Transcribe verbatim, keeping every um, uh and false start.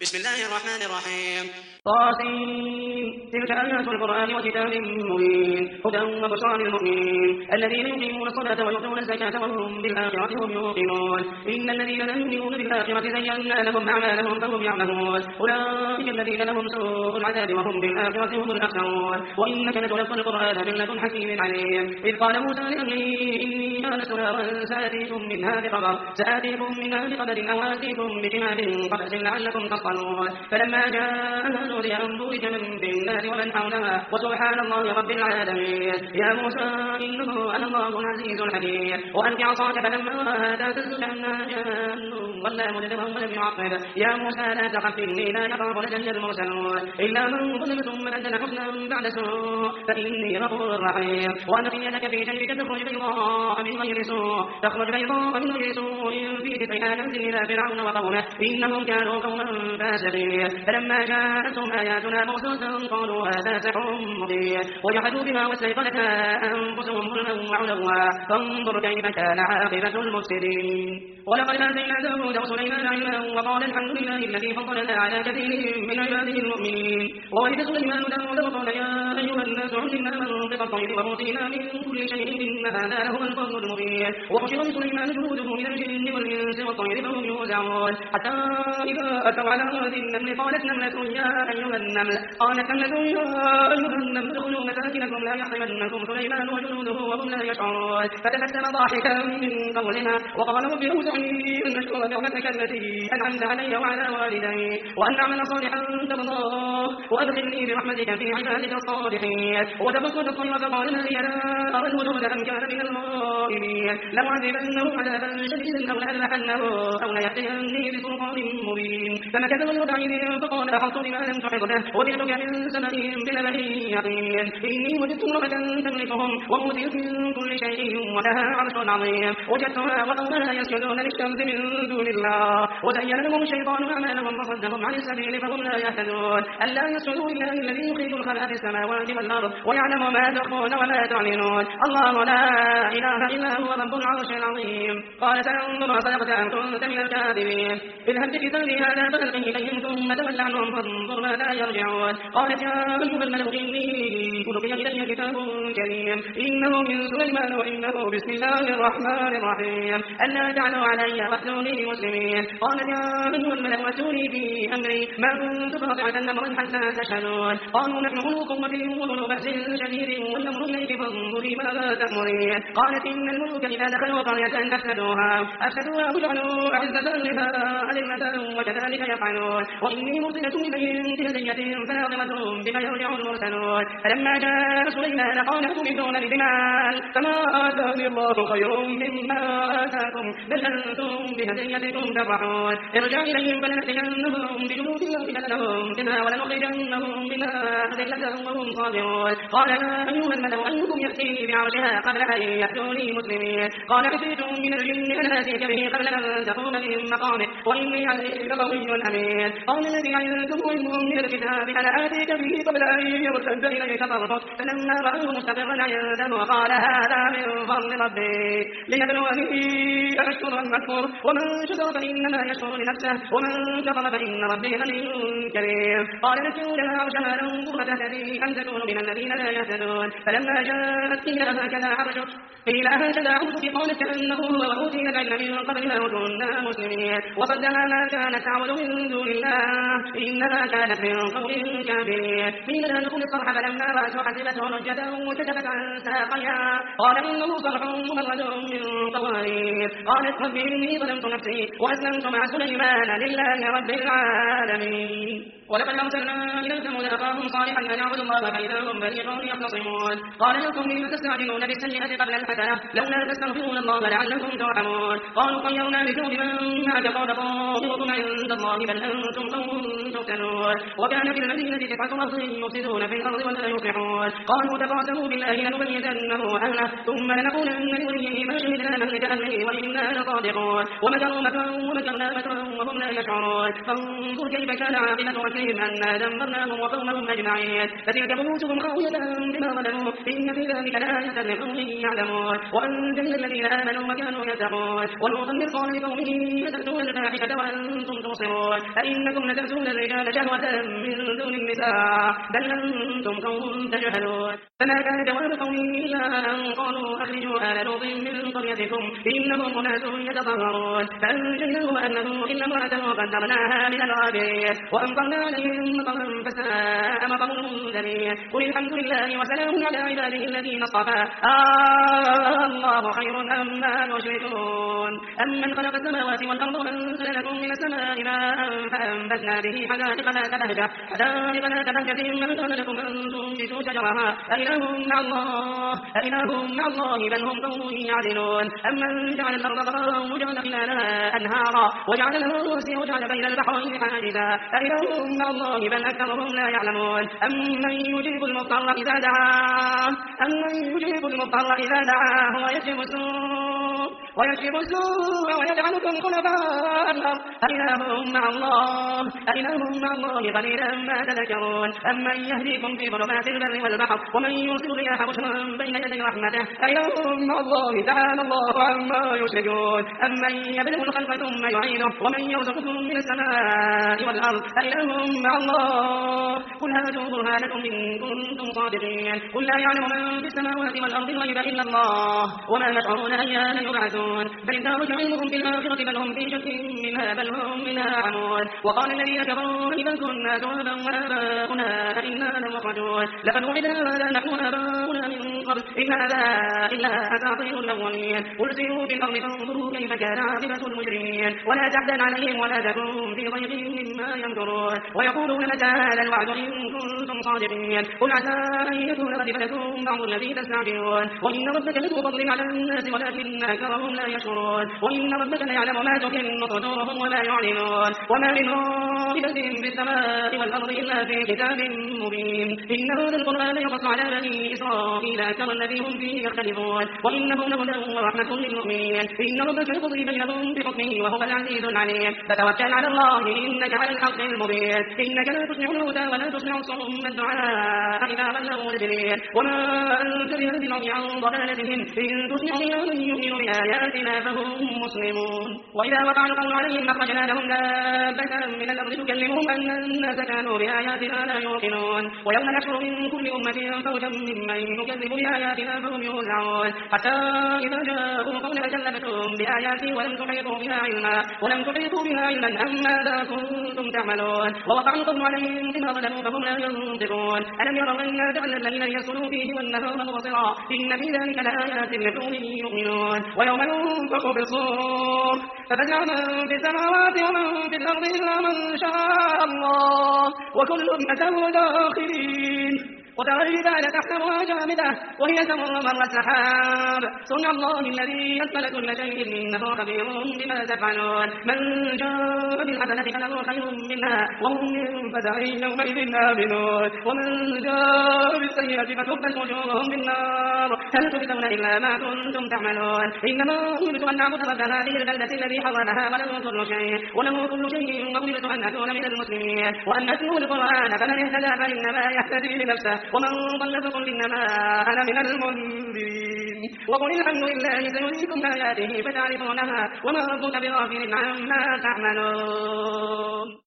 بسم الله الرحمن الرحيم. طاسين تلك آيات القرآن وكتاب مبين هدى وبشرى للمؤمنين الذين يقيمون الصلاة ويؤتون الزكاة وهم بالآخرة هم يوقنون إن الذين لا يؤمنون بالآخرة زينا لهم أعمالهم فهم يعملون أولئك الذين لهم سوء العذاب وهم بالآخرة هم الأخسرون وإنك لتلقى القرآن من لدن حكيم عليم إذ قال موسى لأهله إني آنست نارا سآتيكم منها بخبر سآتيكم منها بخبر أو آتيكم بشهاب قبس لعلكم تصطلون فلما جاءها نودي أن بورك من في النار ومن حولها وسبحان الله رب العالمين يا موسى إنه أنا الله العزيز الحكيم وألق عصاك فلما رآها تهتز كأنها جان ولا مدبرا ولم يعقب يا موسى لا تخف إني لا يخاف لدي المرسلون إلا من ظلم ثم بدل حسنا بعد سوء فإني غفور رحيم وألق يدك في جيبك تخرج بيضاء من غير سوء تخرج بيضاء من غير سوء في تسعها تنزل إلى فرعون وقومه إنهم كانوا قوما فاسقين فلما جاءتهم آياتنا موسوسة قالوا هذا سحر مبين وجحدوا بها واستيقنتها أنفسهم ظلما وعلوا فانظر كيف كان عاقبة المفسدين ولقد آتينا داود وسليمان علما وقال الحمد لله الذي فضلنا على كثير من عباده المؤمنين وورث سليمان داود وقال يا أيها الناس علمنا منطق الطير وأوتينا من كل شيء إن هذا لهو الفضل المبين وحشر لسليمان جنوده من الجن والإنس والطير فهم يوزعون حتى إذا أتوا على وادي النمل قالت نملة يا أيها النمل قالت نملة يا أيها النمل ادخلوا مساكنكم لا يحطمنكم سليمان وجنوده وهم لا يشعرون فتبسم ضاحكا من قولها وقال رب أوزعني أن أشكر نعمتك التي أنعمت علي وعلى والدي وأن أعمل صالحا ترضاه وأدخلني برحمتك في عبادك الصالحين وتفقد الطير فقال ما لي لا أرى الهدهد أم كان من الغائبين لأعذبنه عذابا شديدا أو لأذبحنه أو ليأتيني بسلطان مبين فمكث غير بعيد فقال أحط بما لم تحط به وجئتك من سبأ بنبأ يقين إني وجدت امرأة تملكهم وأوتيت من كل شيء ولها عرش عظيم وجدتها وقومها يسجدون للشمس من دون الله وزين لهم الشيطان أعمالهم فصدهم عن السبيل فهم لا يهتدون ألا يسجدوا لله الذي يخرج الخلق في السماوات والأرض ويعلم ما تخفون وما تعلنون الله لا إله إلا هو رب العرش العظيم قال سأنظر صدقت أم كنت من الكاذبين اذهب بكتابي هذا فألقه إليهم ثم تول عنهم فانظر ماذا يرجعون قالت يا أيها الملأ إني ألقي إلي كتاب كريم إنه من سليمان وإنه بسم الله الرحمن الرحيم ألا تعلوا علي وأتوني مسلمين قالت يا أيها الملأ أتوني في أمري ما كنت قاطعة أمرا حتى تشهدون قالوا نحن أولو قوة وأولو بأس شديد والأمر إليك فانظري ماذا تأمرين قالت إن الملوك إذا دخلوا قرية أفسدوها أفسدوها وجعلوا أعزة أهلها أذلة وكذلك يفعلون وإني مرسلة إليهم بهدية فناظرة بما يرجع المرسلون فلما جاء سليمان قال أتمدون بمال فما آتاني الله خير مما آتاكم بل أنتم بهديتكم تفرحون ارجع إليهم فلنأتينهم بجنود لهم لهم بها ولنخرجنهم بها أذلة وهم صابرون قال يا أيها الملأ أيكم يأتي بعرشها قبل أن يأتوني مسلمين قال عفريت من الجن أنا آتيك به قبل أن تقوم من مقامك وإني عليك لقوي أمين قال الذي عنده علم من الكتاب أنا آتيك به قبل أن يرتد إليك طرفك فلما رأوه مستقرا عنده قال هذا من فضل ربي ليبلوني أشكر أم أكفر ومن شكر فإنما يشكر لنفسه ومن كفر فإن ربي غني كريم قال نسوا لها عرشها ننظر تهتدي أم تكون من الذين لا يهتدون فلما جاءت قيل هكذا عرشك قيل هكذا عرشك قالت كأنه هو وأوتينا العلم من قبلها وكنا مسلمين وصدها ما كانت تعبد من دون الله إنها كانت من قوم كافرين قيل لها ادخل الصرح فلما رأت حسبته رجة وكشفت عن ساقيها قال إنه صرح ممرد من قوارير قالت رب إني ظلمت نفسي وأسلمت مع سليمان لله رب العالمين ولقد أرسلنا إلى ثمود أخاهم صالحا أن اعبدوا الله فإذا هم فريقان يختصمون قال لكم لم تستعجلون بالسيئة قبل الحسنة لولا تستغفرون الله لعلكم ترحمون قالوا طيرنا بكم بمن معك قال طائركم عند الله بل أنتم قوم تفتنون وكان في المدينة تسعة رهط يفسدون في الأرض ولا يصلحون قالوا تقاسموا بالله لنبيتنه أهله ثم لنقولن لوليه ما شهدنا مهلك أهله وإنا لصادقون ومكروا مكرا ومكرنا مكرا وهم لا يشعرون فانظر كيف كان عاقبة مكرهم أنا دمرناهم وقومهم أجمعين فتلك بيوتهم خاوية بما ظلموا إن في ذلك لآية لقوم يعلمون وأنجينا الذين آمنوا وكانوا يتقون ولوطا إذ قال لقومه أتأتون الفاحشة وأنتم تبصرون أئنكم لتأتون أتأتون الرجال شهوة من دون النساء بل أنتم قوم تجهلون فما كان جواب قومه إلا أن قالوا أخرجوا آل لوط من قريتكم إنهم أناس يتطهرون فأنجيناه وأهله إلا امرأته قدرناها من الغابرين وأمطرنا عليهم مطرا فساء مطر المنذرين قل الحمد لله وسلام على عباده الذين اصطفى آه الله خير أما يشركون أمن خلق السماوات والأرض وأنزل لكم من السماء ماء فأنبتنا به حدائق ذات بهجة حدائق ذات بهجة من كان لكم أن تنبتوا شجرها أإله مع الله أإله مع الله بل هم قوم يعدلون أمن جعل الأرض ضرارا وجعل خلالها أنهارا وجعل لها رواسي وجعل بين البحرين حاجزا أإله مع الله بل أكثرهم لا يعلمون أمن يجيب المضطر إذا دعاه أمن يجيب المضطر إذا دعاه ويكشف السوء ويكشف السوء ويجعلكم خلفاء الأرض أإله مع الله أإله مع الله قليلا ما تذكرون أمن يهديكم في ظلمات البر والبحر ومن يرسل الرياح بشرا بين يدي رحمته أإله مع الله تعالى الله عما يشركون أمن يبدأ الخلق ثم يعيده ومن يرزقكم من السماء والأرض أإله مع الله قل هاتوا برهانكم إن كنتم صادقين قل لا يعلم من في السماوات والأرض الغيب إلا الله وما يشعرون أيان يبعثون بل ادارك علمهم في الآخرة بل هم في شك منها بل هم منها عمون وقال الذين كفروا إذا كنا ترابا وآباؤنا أئنا لمخرجون لقد وعدنا هذا نحن وآباؤنا من قبل إن هذا إلا أساطير الأولين قل سيروا في الأرض فانظروا كيف كان عاقبة المجرمين ولا تحزن عليهم ولا تكن في ضيق مما يمكرون ويقولون متى هذا الوعد إن كنتم صادقين قل عسى أن يكون ردف لكم بعض الذي تستعجلون وإن ربك لذو فضل على الناس ولكن أكثرهم لا يشكرون وإن ربك ليعلم ما تكن صدورهم وما يعلنون وما من غائبة في السماء والأرض إلا في كتاب مبين إن هذا القرآن يقص على بني إسرائيل أكثر الذي هم فيه يختلفون وإنه لهدى ورحمة للمؤمنين إن ربك يقضي بينهم بحكمه وهو العزيز العليم فتوكل على الله إنك على الحق المبين إنك لا تسمع الموتى ولا تسمع الصم الدعاء إذا بلغوا الجليل وما أنت بهدي العمي عن ضلالتهم إن تسمع إلا من يؤمن بآياتنا فهم مسلمون وإذا وقع القول عليهم أخرجنا لهم دابة من الأرض تكلمهم أن الناس كانوا بآياتنا لا يوقنون ويوم نحشر من كل أمة فوجا ممن يكذب بآياتنا فهم يوزعون حتى إذا جاءوا قول كذبتم بآياتي ولم تحيطوا بها علما ولم تحيطوا بها علما أم ماذا كنتم تعملون ووقع القول عليهم بما ظلموا فهم لا ينطقون ألم يروا أنا جعلنا الليل يسكنوا فيه والنهار مبصرا إن في ذلك لآيات لقوم يؤمنون ويوم ينفخ في الصور ففزع من في السماوات ومن في الأرض إلا من شاء الله وكل أتوا داخلين وترى الجبال تحسبها جامدة وهي تمر مر السحاب صنع الله الذي يسمل كل شيء إنه خبير بما تفعلون من جاء بالحسنة فله خير منها وهم من فزع يومئذ آمنون ومن جاء بالسيئة فتكبت وجوههم بالنار هل تجزون إلا ما كنتم تعملون إنما أمرت أن أعبد رب هذه البلدة الذي حرمها وله كل شيء وله كل شيء وأمرت أن أكون من المسلمين وأن أتلو القرآن فمن اهتدى فإنما يهتدي لنفسه ومن ضل فقل إنما أنا من المنذرين وقل الحمد لله سيريكم آياته فتعرفونها وما ربك بغافل عما تعملون.